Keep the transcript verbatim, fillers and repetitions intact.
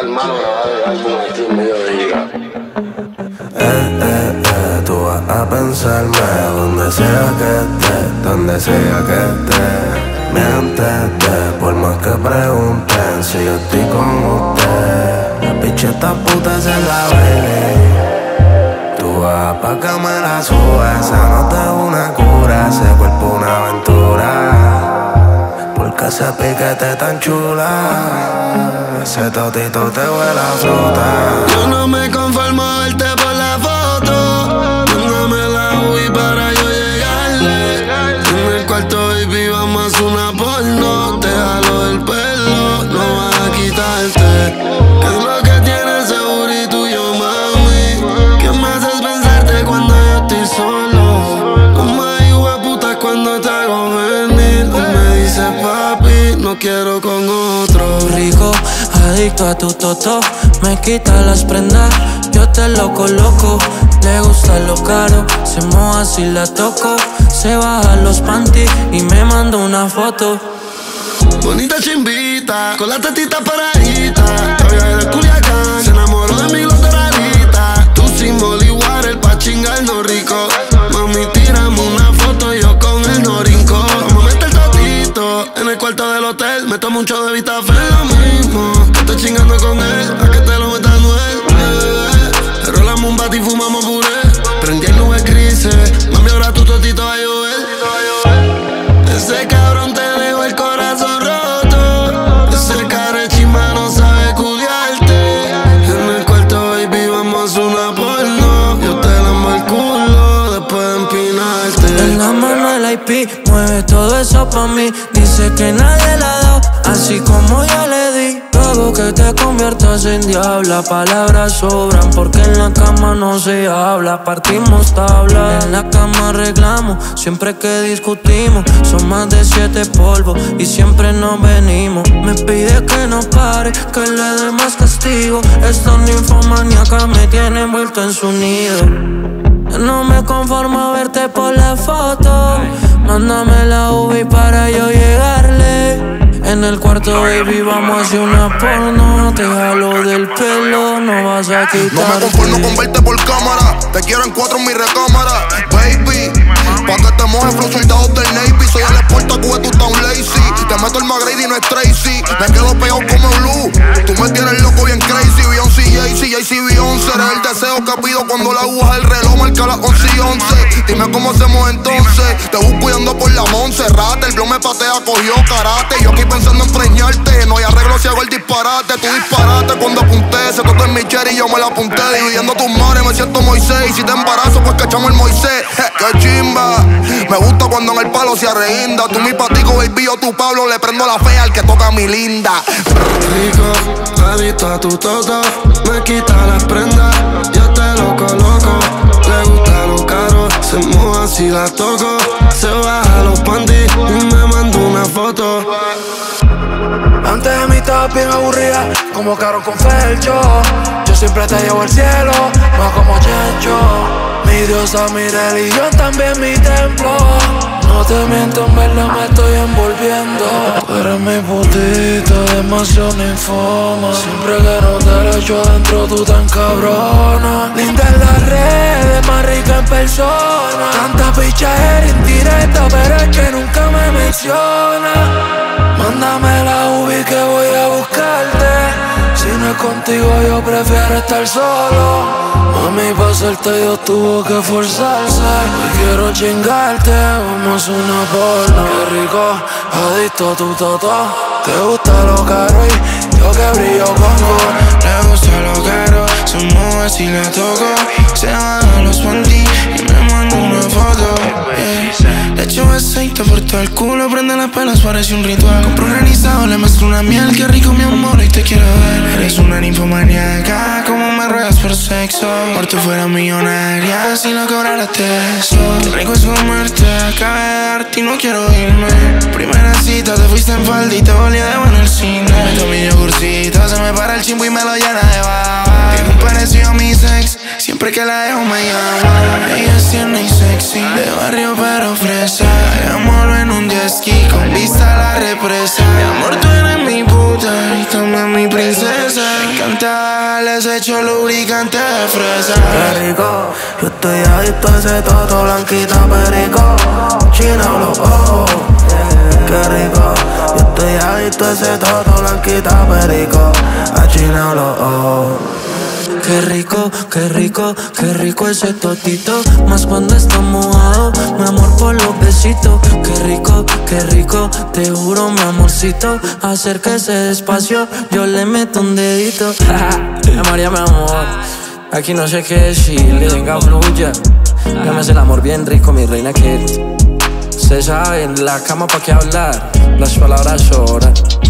hermano grabar el álbum aquí en medio de giga. Eh, eh, eh, tú vas a pensarme donde sea que estés, donde sea que estés. Miéntete, por más que pregunten si yo estoy con usted. La picha esta puta se la baby. Tú vas pa' que me la subas, esa nota es una cura, ese cuerpo una aventura. Porque ese piquete tan chula, ese totito te huele a fruta. Yo no me conformo a verte por la foto, mándame la U I para yo llegarle. En el cuarto baby vamos a hacer una porno, te jalo del pelo, no vas a quitarte. Es lo que tiene ese booty tuyo, mami, que me haces pensarte cuando yo estoy solo. Como hay hueputas cuando te hago venir, me dices papi, no quiero con otro. Rico, adicto a tu toto, me quita las prendas, yo te lo coloco. Le gusta lo caro, se moja si la toco. Se baja los panties y me manda una foto. Bonita chimbita, con la tetita paradita. Todavía de Culiacán, se enamoró de mi lateralita. Tú sin Molly Water pa' chingarnos rico. Mami, tírame una foto, yo con el norinco. Vamos a meter totito en el cuarto del hotel. Me tomo un show de Vitafe, lo mismo. Que estoy chingando con él, a que te lo metas Noel. Eh, rolamos un bate y fumamos puré. Prendí el nube grises, mami, ahora tu totito va a llover. Ese cabrón te dejó el corazón roto. Ese cara chimba no sabe culiarte. En el cuarto baby vamos a hacer una porno. Yo te lamo el culo después de empinarte. En la mano el I P, mueve todo eso pa' mí. Dice que nadie la da, así como yo le di. Luego que te conviertas en diabla, palabras sobran porque en la cama no se habla. Partimos tabla, en la cama arreglamos siempre que discutimos. Son más de siete polvos y siempre nos venimos. Me pide que no pare, que le dé más castigo. Esta ninfomaníaca me tiene envuelto en su nido. No me conformo a verte por la foto, mándame la U I para yo llegarle. En el cuarto baby vamos a hacer una porno. Te jalo del pelo, no vas a quitarte. No me conformo con verte por cámara, te quiero en cuatro en mi recámara. Baby, pa' que te mojes flow soldados del Navy. Soy el Sportacu, tú estás un lazy. Te meto el McGrady, no es Tracy. Me quedo pegado como Blue, tú me tienes loco bien crazy. Beyoncé, Jay-Z, Jay-Z, Beyoncé. Eres el deseo que pido cuando la aguja del reloj marca las once y once. Dime cómo hacemos entonces, te busco yendo por la Montserrat. El blog me patea, cogió karate. Yo aquí pensando en preñarte, no hay arreglo si hago el disparate. Tú disparate cuando apunté, se tocó en mi cherry y yo me la apunté. Dividiendo tus mares me siento Moisés, y si te embarazo pues cachamos el Moisés. Je, qué chimba, me gusta cuando en el palo se arreguinda. Tú mi patico, baby, yo tu Pablo, le prendo la fea al que toca a mi linda. Rico, adicto a tu toto, me quita las prendas, yo te lo coloco. Le gusta lo caro, se moja si la toco. Se baja los panties y me manda una foto. Antes de mí estabas bien aburrida, como Caro con Felcho. Yo siempre te llevo al cielo, no como Chencho. Mi diosa, mi religión, también mi templo. No te miento, en verdad me estoy envolviendo. Tú eres mi putita, demasiado ninfoma. Siempre que no te lo echo adentro, tú tan cabrona. Linda en las redes, más rica en persona. Tanta pichadera indirecta, pero es que nunca me menciona. Mándame la U I que voy a buscarte. Si no es contigo yo prefiero estar solo. Mami, pa' hacerte Dios tuvo que forzarse. Hoy quiero chingarte, vamos a hacer una porno. Qué rico, adicto a tu toto. Te gusta lo caro y yo que brillo pongo. Le gusta lo caro, se mueve si la toco. Se baja los panties y me manda una foto. Yeah. Le echo aceite por todo el culo, prende las pelas, parece un ritual. Compro un granizado, le mezclo una miel. Qué rico mi amor, y te quiero ver. Eres una ninfomaníaca, como me ruegas por sexo. Por tu fuera millonaria, si no cobraras eso. Qué rico es comerte, acabé de darte y no quiero irme. Primera cita, te fuiste en falda y te volví a dejar en el cine. Meto mi yogurcito, se me para el chimbo y me lo llena de baba. Tiene un parecido a mi sex, siempre que la dejo me llama. Ella es tierna y sexy, de barrio pero fresa. Hagámoslo en un jet ski, con vista a la represa. Mi amor, tú eres mi puta y también mi princesa. encanta, les echo lubricante de fresa. Qué rico, yo estoy adicto a ese toto, blanquita perico, china los ojos. Qué rico, yo estoy adicto a ese toto, blanquita perico, a china los ojos. Qué rico, qué rico, qué rico ese totito. Más cuando está mojado, mi amor por los besitos. Qué rico, qué rico, te juro mi amorcito. Acérquese despacio, yo le meto un dedito. María, mi amor, aquí no sé qué decirle, venga fluya. Ya me hace el amor bien rico, mi reina que usted sabe, en la cama pa' qué hablar, las palabras sobran.